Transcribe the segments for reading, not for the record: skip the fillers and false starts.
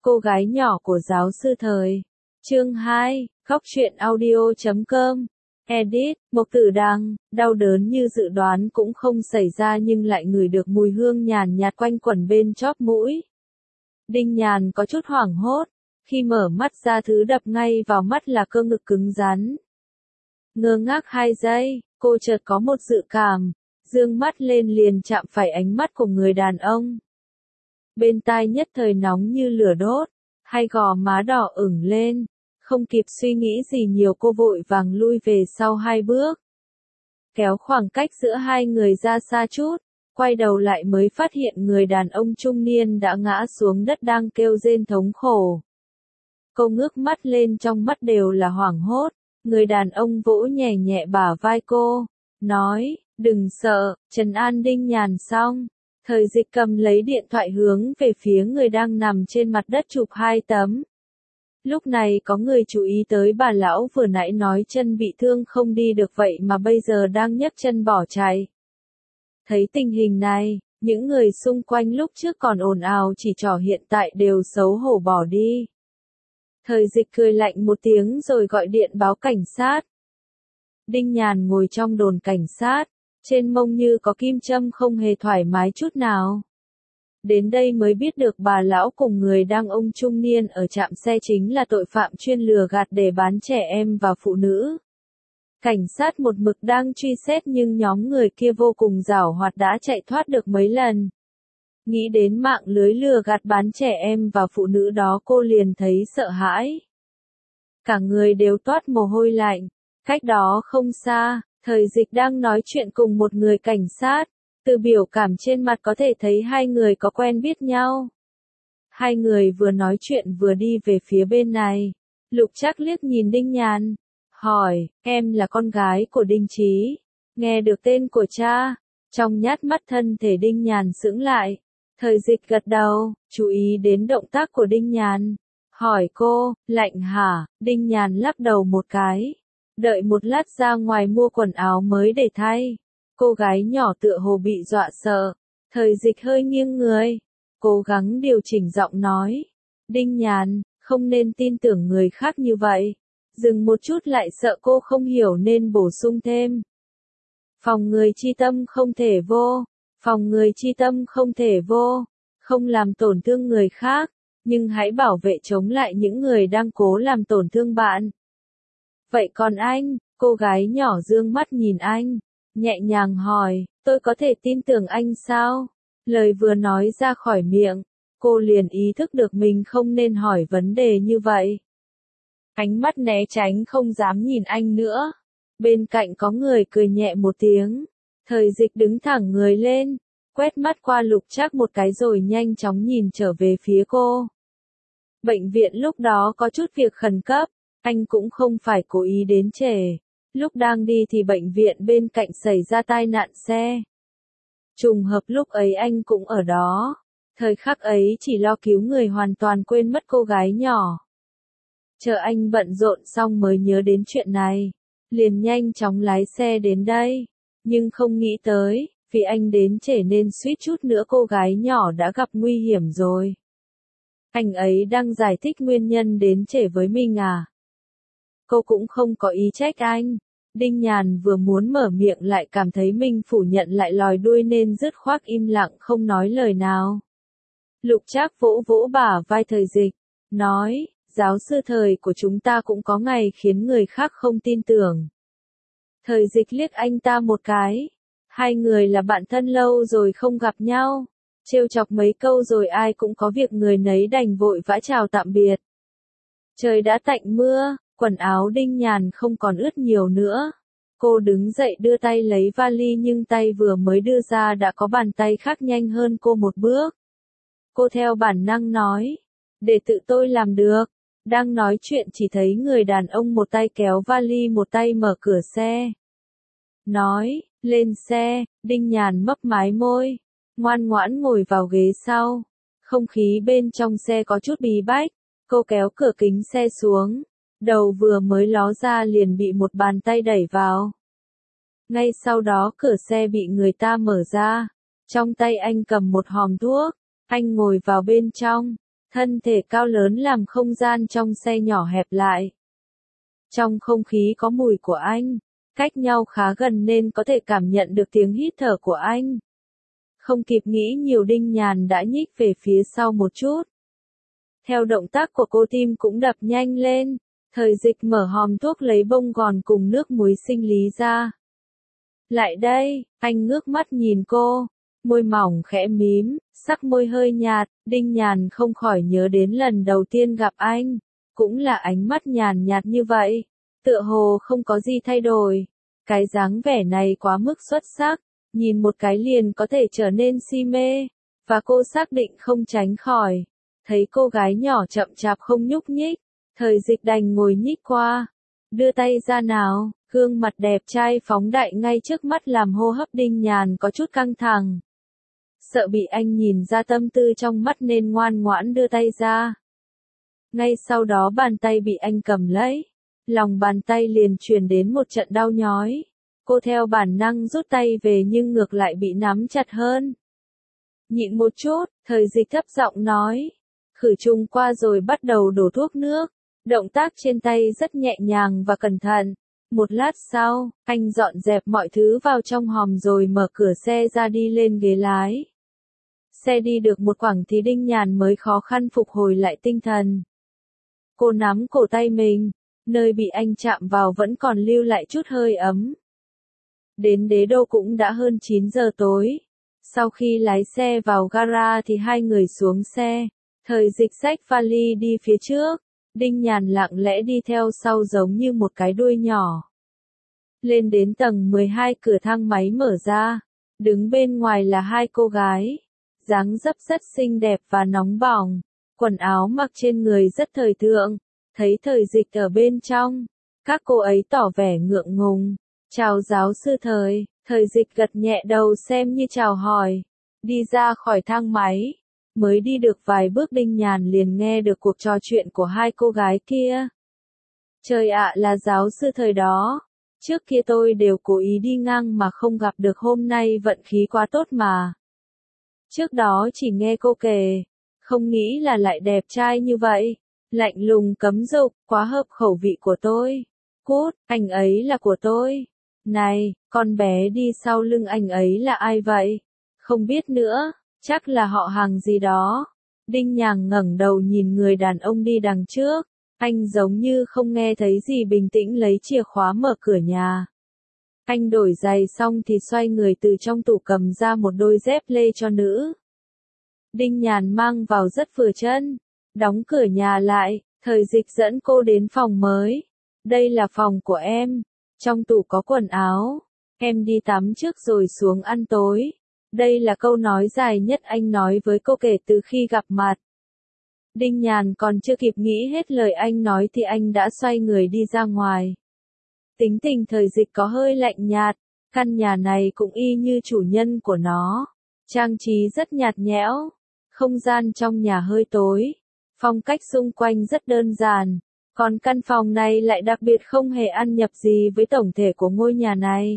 Cô gái nhỏ của giáo sư thời. Chương 2, Khóc chuyện audio.com. Edit, Mộc Tử Đăng, đau đớn như dự đoán cũng không xảy ra nhưng lại ngửi được mùi hương nhàn nhạt quanh quẩn bên chóp mũi. Đinh Nhàn có chút hoảng hốt, khi mở mắt ra thứ đập ngay vào mắt là cơ ngực cứng rắn. Ngơ ngác 2 giây, cô chợt có một dự cảm, dương mắt lên liền chạm phải ánh mắt của người đàn ông. Bên tai nhất thời nóng như lửa đốt, hai gò má đỏ ửng lên, không kịp suy nghĩ gì nhiều cô vội vàng lui về sau 2 bước. Kéo khoảng cách giữa hai người ra xa chút, quay đầu lại mới phát hiện người đàn ông trung niên đã ngã xuống đất đang kêu rên thống khổ. Cô ngước mắt lên, trong mắt đều là hoảng hốt, người đàn ông vỗ nhẹ nhẹ bả vai cô, nói, đừng sợ, trấn an Đinh Nhàn xong. Thời Dịch cầm lấy điện thoại hướng về phía người đang nằm trên mặt đất chụp 2 tấm. Lúc này có người chú ý tới bà lão vừa nãy nói chân bị thương không đi được vậy mà bây giờ đang nhấc chân bỏ chạy. Thấy tình hình này, những người xung quanh lúc trước còn ồn ào chỉ trỏ hiện tại đều xấu hổ bỏ đi. Thời Dịch cười lạnh một tiếng rồi gọi điện báo cảnh sát. Đinh Nhàn ngồi trong đồn cảnh sát, trên mông như có kim châm không hề thoải mái chút nào. Đến đây mới biết được bà lão cùng người đàn ông trung niên ở trạm xe chính là tội phạm chuyên lừa gạt để bán trẻ em và phụ nữ. Cảnh sát một mực đang truy xét nhưng nhóm người kia vô cùng giảo hoạt đã chạy thoát được mấy lần. Nghĩ đến mạng lưới lừa gạt bán trẻ em và phụ nữ đó cô liền thấy sợ hãi. Cả người đều toát mồ hôi lạnh. Cách đó không xa, Thời Dịch đang nói chuyện cùng một người cảnh sát. Từ biểu cảm trên mặt có thể thấy hai người có quen biết nhau. Hai người vừa nói chuyện vừa đi về phía bên này. Lục Trác liếc nhìn Đinh Nhàn, hỏi, em là con gái của Đinh Chí. Nghe được tên của cha, trong nhát mắt thân thể Đinh Nhàn sững lại. Thời Dịch gật đầu, chú ý đến động tác của Đinh Nhàn. Hỏi cô, lạnh hả? Đinh Nhàn lắc đầu một cái. Đợi một lát ra ngoài mua quần áo mới để thay. Cô gái nhỏ tựa hồ bị dọa sợ. Thời Dịch hơi nghiêng người, cố gắng điều chỉnh giọng nói. Đinh Nhàn, không nên tin tưởng người khác như vậy. Dừng một chút lại sợ cô không hiểu nên bổ sung thêm. Phòng người chi tâm không thể vô. Phòng người chi tâm không thể vô. Không làm tổn thương người khác, nhưng hãy bảo vệ chống lại những người đang cố làm tổn thương bạn. Vậy còn anh? Cô gái nhỏ dương mắt nhìn anh, nhẹ nhàng hỏi, tôi có thể tin tưởng anh sao? Lời vừa nói ra khỏi miệng, cô liền ý thức được mình không nên hỏi vấn đề như vậy. Ánh mắt né tránh không dám nhìn anh nữa. Bên cạnh có người cười nhẹ một tiếng. Thời Dịch đứng thẳng người lên, quét mắt qua Lục Trác một cái rồi nhanh chóng nhìn trở về phía cô. Bệnh viện lúc đó có chút việc khẩn cấp, anh cũng không phải cố ý đến trễ. Lúc đang đi thì bệnh viện bên cạnh xảy ra tai nạn xe. Trùng hợp lúc ấy anh cũng ở đó. Thời khắc ấy chỉ lo cứu người hoàn toàn quên mất cô gái nhỏ. Chờ anh bận rộn xong mới nhớ đến chuyện này. Liền nhanh chóng lái xe đến đây. Nhưng không nghĩ tới, vì anh đến trễ nên suýt chút nữa cô gái nhỏ đã gặp nguy hiểm rồi. Anh ấy đang giải thích nguyên nhân đến trễ với mình à? Cô cũng không có ý trách anh. Đinh Nhàn vừa muốn mở miệng lại cảm thấy mình phủ nhận lại lòi đuôi nên dứt khoát im lặng không nói lời nào. Lục Trác vỗ vỗ bả vai Thời Dịch, nói, giáo sư Thời của chúng ta cũng có ngày khiến người khác không tin tưởng. Thời Dịch liếc anh ta một cái. Hai người là bạn thân lâu rồi không gặp nhau. Trêu chọc mấy câu rồi ai cũng có việc người nấy đành vội vã chào tạm biệt. Trời đã tạnh mưa, quần áo Đinh Nhàn không còn ướt nhiều nữa. Cô đứng dậy đưa tay lấy vali nhưng tay vừa mới đưa ra đã có bàn tay khác nhanh hơn cô một bước. Cô theo bản năng nói, để tự tôi làm được. Đang nói chuyện chỉ thấy người đàn ông một tay kéo vali một tay mở cửa xe. Nói, lên xe. Đinh Nhàn mấp mái môi, ngoan ngoãn ngồi vào ghế sau. Không khí bên trong xe có chút bí bách. Cô kéo cửa kính xe xuống. Đầu vừa mới ló ra liền bị một bàn tay đẩy vào. Ngay sau đó cửa xe bị người ta mở ra. Trong tay anh cầm một hòm thuốc. Anh ngồi vào bên trong. Thân thể cao lớn làm không gian trong xe nhỏ hẹp lại. Trong không khí có mùi của anh, cách nhau khá gần nên có thể cảm nhận được tiếng hít thở của anh. Không kịp nghĩ nhiều Đinh Nhàn đã nhích về phía sau một chút. Theo động tác của cô tim cũng đập nhanh lên, Thời Dịch mở hòm thuốc lấy bông gòn cùng nước muối sinh lý ra. Lại đây, anh ngước mắt nhìn cô, môi mỏng khẽ mím, sắc môi hơi nhạt, Đinh Nhàn không khỏi nhớ đến lần đầu tiên gặp anh, cũng là ánh mắt nhàn nhạt như vậy, tựa hồ không có gì thay đổi. Cái dáng vẻ này quá mức xuất sắc, nhìn một cái liền có thể trở nên si mê, và cô xác định không tránh khỏi. Thấy cô gái nhỏ chậm chạp không nhúc nhích, Thời Dịch đành ngồi nhích qua, đưa tay ra nào, gương mặt đẹp trai phóng đại ngay trước mắt làm hô hấp Đinh Nhàn có chút căng thẳng. Sợ bị anh nhìn ra tâm tư trong mắt nên ngoan ngoãn đưa tay ra. Ngay sau đó bàn tay bị anh cầm lấy, lòng bàn tay liền truyền đến một trận đau nhói. Cô theo bản năng rút tay về nhưng ngược lại bị nắm chặt hơn. Nhịn một chút, Thời Dịch thấp giọng nói. Khử trùng qua rồi bắt đầu đổ thuốc nước. Động tác trên tay rất nhẹ nhàng và cẩn thận. Một lát sau, anh dọn dẹp mọi thứ vào trong hòm rồi mở cửa xe ra đi lên ghế lái. Xe đi được một quãng thì Đinh Nhàn mới khó khăn phục hồi lại tinh thần. Cô nắm cổ tay mình, nơi bị anh chạm vào vẫn còn lưu lại chút hơi ấm. Đến Đế Đô cũng đã hơn 9 giờ tối. Sau khi lái xe vào gara thì hai người xuống xe. Thời Dịch xách vali đi phía trước. Đinh Nhàn lặng lẽ đi theo sau giống như một cái đuôi nhỏ. Lên đến tầng 12 cửa thang máy mở ra. Đứng bên ngoài là hai cô gái. Dáng dấp rất xinh đẹp và nóng bỏng. Quần áo mặc trên người rất thời thượng. Thấy Thời Dịch ở bên trong. Các cô ấy tỏ vẻ ngượng ngùng. Chào giáo sư Thời. Thời Dịch gật nhẹ đầu xem như chào hỏi. Đi ra khỏi thang máy. Mới đi được vài bước Đinh Nhàn liền nghe được cuộc trò chuyện của hai cô gái kia. Trời ạ, là giáo sư Thời đó. Trước kia tôi đều cố ý đi ngang mà không gặp được, hôm nay vận khí quá tốt mà. Trước đó chỉ nghe cô kể, không nghĩ là lại đẹp trai như vậy. Lạnh lùng cấm dục, quá hợp khẩu vị của tôi. Cút, anh ấy là của tôi. Này, con bé đi sau lưng anh ấy là ai vậy? Không biết nữa. Chắc là họ hàng gì đó. Đinh Nhàn ngẩng đầu nhìn người đàn ông đi đằng trước. Anh giống như không nghe thấy gì, bình tĩnh lấy chìa khóa mở cửa nhà. Anh đổi giày xong thì xoay người từ trong tủ cầm ra một đôi dép lê cho nữ. Đinh Nhàn mang vào rất vừa chân. Đóng cửa nhà lại, Thời Dịch dẫn cô đến phòng mới. Đây là phòng của em. Trong tủ có quần áo. Em đi tắm trước rồi xuống ăn tối. Đây là câu nói dài nhất anh nói với cô kể từ khi gặp mặt. Đinh Nhàn còn chưa kịp nghĩ hết lời anh nói thì anh đã xoay người đi ra ngoài. Tính tình Thời Dịch có hơi lạnh nhạt, căn nhà này cũng y như chủ nhân của nó. Trang trí rất nhạt nhẽo, không gian trong nhà hơi tối, phong cách xung quanh rất đơn giản. Còn căn phòng này lại đặc biệt không hề ăn nhập gì với tổng thể của ngôi nhà này.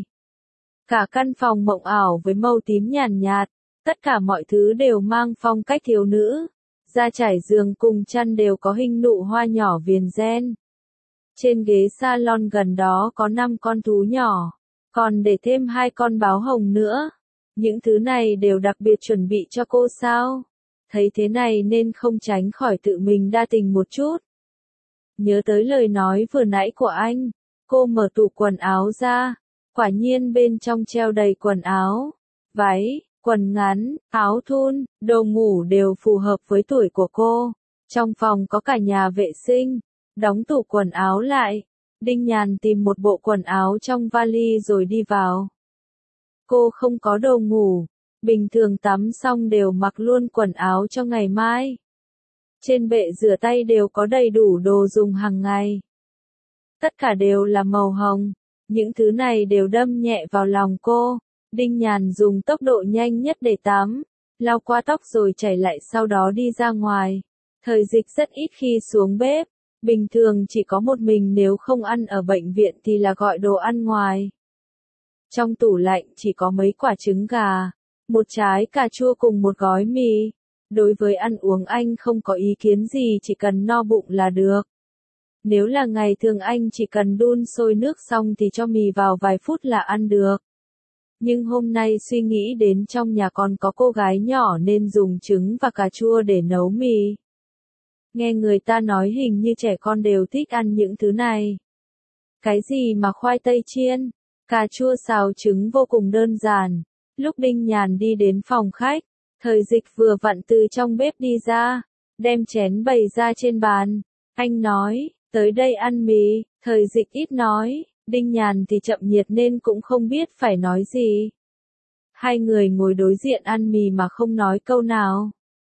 Cả căn phòng mộng ảo với màu tím nhàn nhạt, tất cả mọi thứ đều mang phong cách thiếu nữ. Da trải giường cùng chăn đều có hình nụ hoa nhỏ viền ren. Trên ghế salon gần đó có 5 con thú nhỏ, còn để thêm 2 con báo hồng nữa. Những thứ này đều đặc biệt chuẩn bị cho cô sao? Thấy thế này nên không tránh khỏi tự mình đa tình một chút. Nhớ tới lời nói vừa nãy của anh, cô mở tủ quần áo ra. Quả nhiên bên trong treo đầy quần áo, váy, quần ngắn, áo thun, đồ ngủ đều phù hợp với tuổi của cô. Trong phòng có cả nhà vệ sinh. Đóng tủ quần áo lại. Đinh Nhàn tìm một bộ quần áo trong vali rồi đi vào. Cô không có đồ ngủ. Bình thường tắm xong đều mặc luôn quần áo cho ngày mai. Trên bệ rửa tay đều có đầy đủ đồ dùng hàng ngày. Tất cả đều là màu hồng. Những thứ này đều đâm nhẹ vào lòng cô. Đinh Nhàn dùng tốc độ nhanh nhất để tắm, lau qua tóc rồi chảy lại sau đó đi ra ngoài. Thời Dịch rất ít khi xuống bếp. Bình thường chỉ có một mình, nếu không ăn ở bệnh viện thì là gọi đồ ăn ngoài. Trong tủ lạnh chỉ có mấy quả trứng gà, một trái cà chua cùng một gói mì. Đối với ăn uống anh không có ý kiến gì, chỉ cần no bụng là được. Nếu là ngày thường anh chỉ cần đun sôi nước xong thì cho mì vào vài phút là ăn được. Nhưng hôm nay suy nghĩ đến trong nhà còn có cô gái nhỏ nên dùng trứng và cà chua để nấu mì. Nghe người ta nói hình như trẻ con đều thích ăn những thứ này. Cái gì mà khoai tây chiên, cà chua xào trứng vô cùng đơn giản. Lúc Đinh Nhàn đi đến phòng khách, Thời Dịch vừa vặn từ trong bếp đi ra, đem chén bày ra trên bàn. Anh nói, tới đây ăn mì. Thời Dịch ít nói, Đinh Nhàn thì chậm nhiệt nên cũng không biết phải nói gì. Hai người ngồi đối diện ăn mì mà không nói câu nào.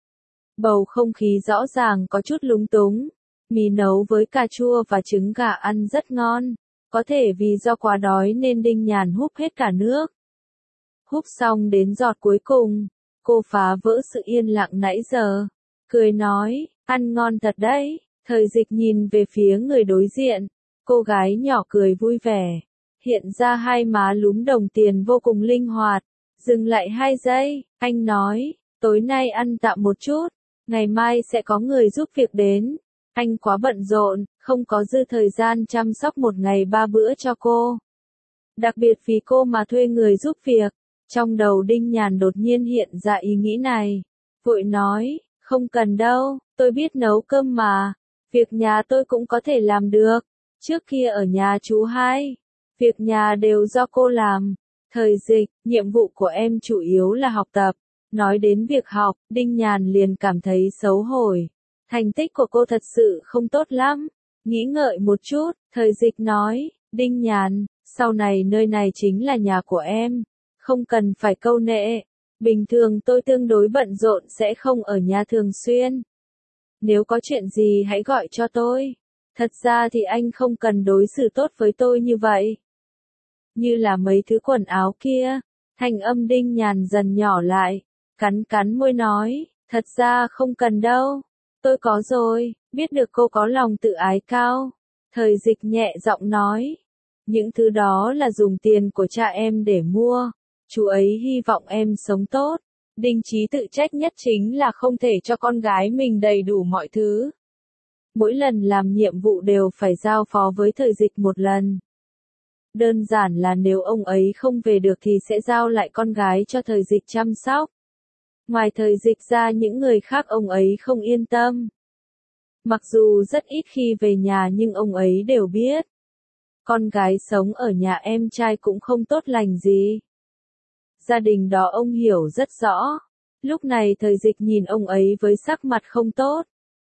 Bầu không khí rõ ràng có chút lúng túng. Mì nấu với cà chua và trứng gà ăn rất ngon. Có thể vì do quá đói nên Đinh Nhàn húp hết cả nước. Húp xong đến giọt cuối cùng, cô phá vỡ sự yên lặng nãy giờ. Cười nói, ăn ngon thật đấy. Thời Dịch nhìn về phía người đối diện. Cô gái nhỏ cười vui vẻ. Hiện ra hai má lúm đồng tiền vô cùng linh hoạt. Dừng lại 2 giây, anh nói, tối nay ăn tạm một chút. Ngày mai sẽ có người giúp việc đến. Anh quá bận rộn, không có dư thời gian chăm sóc một ngày 3 bữa cho cô. Đặc biệt vì cô mà thuê người giúp việc. Trong đầu Đinh Nhàn đột nhiên hiện ra ý nghĩ này. Vội nói, không cần đâu, tôi biết nấu cơm mà. Việc nhà tôi cũng có thể làm được. Trước kia ở nhà chú hai, việc nhà đều do cô làm. Thời Dịch, nhiệm vụ của em chủ yếu là học tập. Nói đến việc học, Đinh Nhàn liền cảm thấy xấu hổ. Thành tích của cô thật sự không tốt lắm. Nghĩ ngợi một chút, Thời Dịch nói, Đinh Nhàn, sau này nơi này chính là nhà của em. Không cần phải câu nệ. Bình thường tôi tương đối bận rộn sẽ không ở nhà thường xuyên. Nếu có chuyện gì hãy gọi cho tôi. Thật ra thì anh không cần đối xử tốt với tôi như vậy. Như là mấy thứ quần áo kia. Thanh âm Đinh Nhàn dần nhỏ lại. Cắn cắn môi nói, thật ra không cần đâu. Tôi có rồi, biết được cô có lòng tự ái cao. Thời Dịch nhẹ giọng nói. Những thứ đó là dùng tiền của cha em để mua. Chú ấy hy vọng em sống tốt. Đinh Chí tự trách nhất chính là không thể cho con gái mình đầy đủ mọi thứ. Mỗi lần làm nhiệm vụ đều phải giao phó với Thời Dịch một lần. Đơn giản là nếu ông ấy không về được thì sẽ giao lại con gái cho Thời Dịch chăm sóc. Ngoài Thời Dịch ra những người khác ông ấy không yên tâm. Mặc dù rất ít khi về nhà nhưng ông ấy đều biết. Con gái sống ở nhà em trai cũng không tốt lành gì. Gia đình đó ông hiểu rất rõ. Lúc này Thời Dịch nhìn ông ấy với sắc mặt không tốt.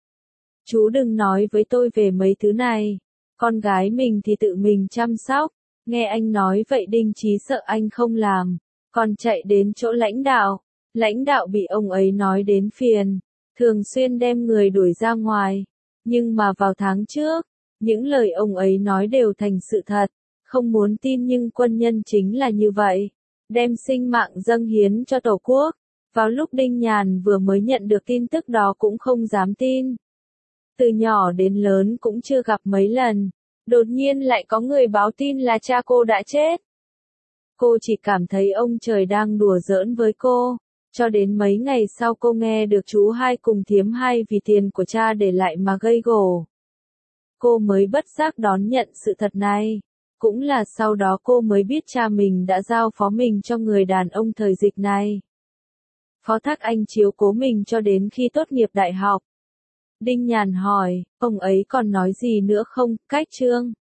Chú đừng nói với tôi về mấy thứ này. Con gái mình thì tự mình chăm sóc. Nghe anh nói vậy Đinh Chí sợ anh không làm. Còn chạy đến chỗ lãnh đạo. Lãnh đạo bị ông ấy nói đến phiền. Thường xuyên đem người đuổi ra ngoài. Nhưng mà vào tháng trước, những lời ông ấy nói đều thành sự thật. Không muốn tin nhưng quân nhân chính là như vậy. Đem sinh mạng dâng hiến cho Tổ quốc. Vào lúc Đinh Nhàn vừa mới nhận được tin tức đó cũng không dám tin. Từ nhỏ đến lớn cũng chưa gặp mấy lần. Đột nhiên lại có người báo tin là cha cô đã chết. Cô chỉ cảm thấy ông trời đang đùa giỡn với cô. Cho đến mấy ngày sau cô nghe được chú hai cùng Thiếm hai vì tiền của cha để lại mà gây gổ. Cô mới bất giác đón nhận sự thật này. Cũng là sau đó cô mới biết cha mình đã giao phó mình cho người đàn ông Thời Dịch này. Phó thác anh chiếu cố mình cho đến khi tốt nghiệp đại học. Đinh Nhàn hỏi, ông ấy còn nói gì nữa không, Cách Trương?